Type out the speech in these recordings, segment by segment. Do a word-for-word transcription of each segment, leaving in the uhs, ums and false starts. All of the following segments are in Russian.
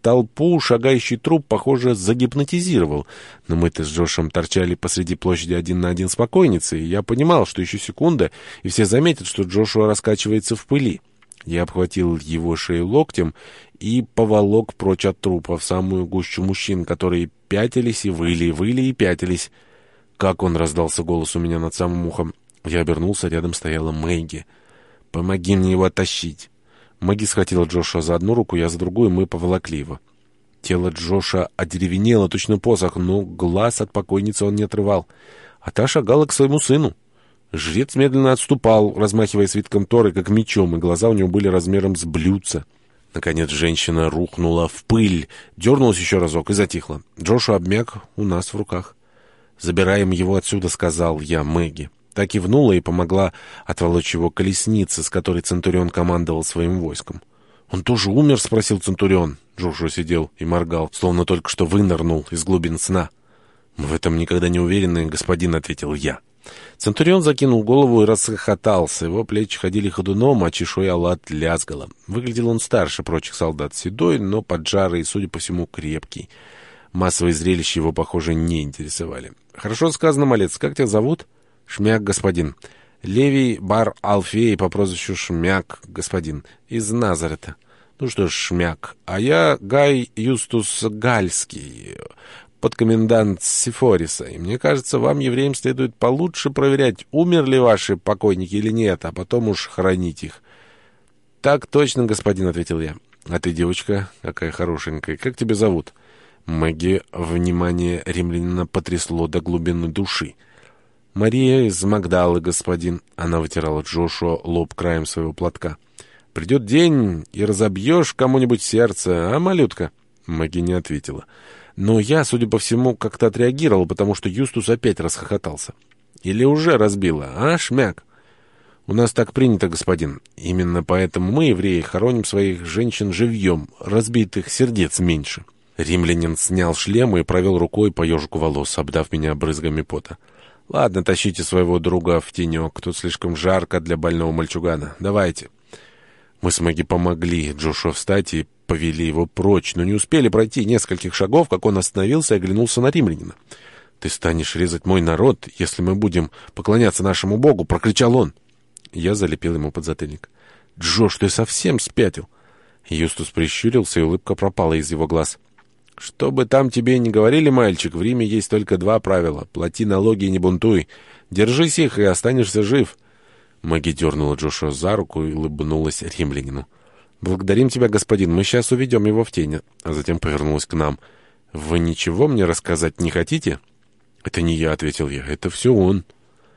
толпу шагающий труп, похоже, загипнотизировал. Но мы-то с Джошем торчали посреди площади один на один с покойницей, и я понимал, что еще секунда, и все заметят, что Джошуа раскачивается в пыли. Я обхватил его шею локтем и поволок прочь от трупа в самую гущу мужчин, которые пятились и выли, выли и пятились. Как он раздался голос у меня над самым ухом. Я обернулся, рядом стояла Мэгги. «Помоги мне его оттащить». Мэгги схватила Джоша за одну руку, я за другую, мы поволокли его. Тело Джоша одеревенело, точно посох, но глаз от покойницы он не отрывал. А та шагала к своему сыну. Жрец медленно отступал, размахивая свитком Торы, как мечом, и глаза у него были размером с блюдца. Наконец женщина рухнула в пыль, дернулась еще разок и затихла. Джоша обмяк у нас в руках. «Забираем его отсюда», — сказал я Мэгги. Так кивнула и помогла отволочь его колеснице, с которой Центурион командовал своим войском. «Он тоже умер?» — спросил Центурион. Джошуа сидел и моргал, словно только что вынырнул из глубин сна. «Мы в этом никогда не уверены, господин», — ответил я. Центурион закинул голову и расхохотался. Его плечи ходили ходуном, а чешуя лад лязгала. Выглядел он старше прочих солдат, седой, но поджарый и, судя по всему, крепкий. Массовые зрелища его, похоже, не интересовали. «Хорошо сказано, малец. Как тебя зовут?» «Шмяк, господин». «Левий бар Алфей по прозвищу Шмяк, господин, из Назарета». «Ну что ж, Шмяк, а я Гай Юстус Гальский, подкомендант Сифориса, и мне кажется, вам, евреям, следует получше проверять, умерли ваши покойники или нет, а потом уж хоронить их». «Так точно, господин», — ответил я. «А ты, девочка, какая хорошенькая, как тебя зовут?» Мэгги внимание римлянина потрясло до глубины души. «Мария из Магдалы, господин». Она вытирала Джошуа лоб краем своего платка. «Придет день, и разобьешь кому-нибудь сердце, а, малютка?» Мэгги не ответила. Но я, судя по всему, как-то отреагировал, потому что Юстус опять расхохотался. «Или уже разбила, а, Шмяк?» «У нас так принято, господин. Именно поэтому мы, евреи, хороним своих женщин живьем, разбитых сердец меньше». Римлянин снял шлем и провел рукой по ежику волос, обдав меня брызгами пота. «Ладно, тащите своего друга в тенек. Тут слишком жарко для больного мальчугана. Давайте». Мы с Мэгги помогли Джошуа встать и повели его прочь, но не успели пройти нескольких шагов, как он остановился и оглянулся на римлянина. «Ты станешь резать мой народ, если мы будем поклоняться нашему богу!» — прокричал он. Я залепил ему подзатыльник. «Джош, ты совсем спятил!» Юстус прищурился, и улыбка пропала из его глаз. «Что бы там тебе ни говорили, мальчик, в Риме есть только два правила. Плати налоги и не бунтуй. Держись их, и останешься жив». Мэгги дернула Джошуа за руку и улыбнулась римлянину. «Благодарим тебя, господин, мы сейчас уведем его в тень». А затем повернулась к нам. «Вы ничего мне рассказать не хотите?» «Это не я», — ответил я, — «это все он».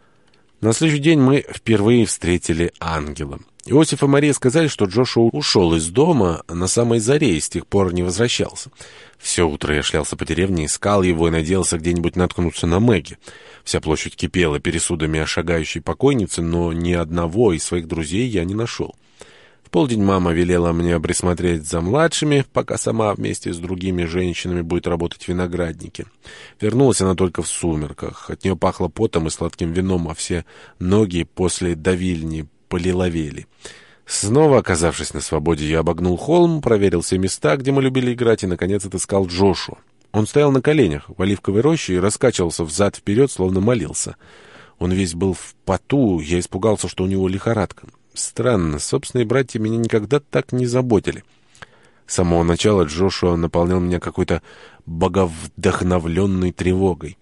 На следующий день мы впервые встретили ангела. Иосиф и Мария сказали, что Джошуа ушел из дома на самой заре и с тех пор не возвращался. Все утро я шлялся по деревне, искал его и надеялся где-нибудь наткнуться на Мэгги. Вся площадь кипела пересудами о шагающей покойнице, но ни одного из своих друзей я не нашел. В полдень мама велела мне присмотреть за младшими, пока сама вместе с другими женщинами будет работать в винограднике. Вернулась она только в сумерках. От нее пахло потом и сладким вином, а все ноги после давильни полиловели. Снова оказавшись на свободе, я обогнул холм, проверил все места, где мы любили играть, и, наконец, отыскал Джошуа. Он стоял на коленях в оливковой роще и раскачивался взад-вперед, словно молился. Он весь был в поту, я испугался, что у него лихорадка. Странно, собственные братья меня никогда так не заботили. С самого начала Джошуа наполнял меня какой-то боговдохновленной тревогой.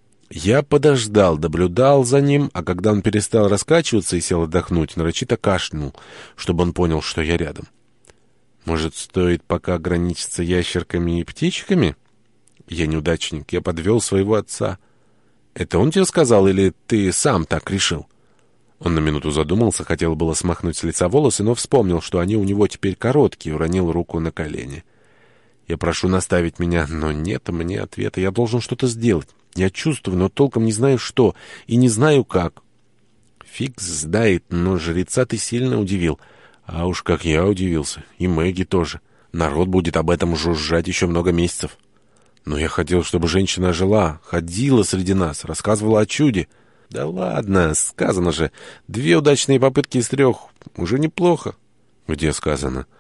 Я подождал, наблюдал за ним, а когда он перестал раскачиваться и сел отдохнуть, нарочито кашлянул, чтобы он понял, что я рядом. Может, стоит пока ограничиться ящерками и птичками? Я неудачник, я подвел своего отца. Это он тебе сказал, или ты сам так решил? Он на минуту задумался, хотел было смахнуть с лица волосы, но вспомнил, что они у него теперь короткие, уронил руку на колени. Я прошу наставить меня, но нет мне ответа, я должен что-то сделать. Я чувствую, но толком не знаю что, и не знаю как. Фиг знает, но жреца ты сильно удивил. А уж как я удивился, и Мэгги тоже. Народ будет об этом жужжать еще много месяцев. Но я хотел, чтобы женщина жила, ходила среди нас, рассказывала о чуде. Да ладно, сказано же, две удачные попытки из трех, уже неплохо. Где сказано?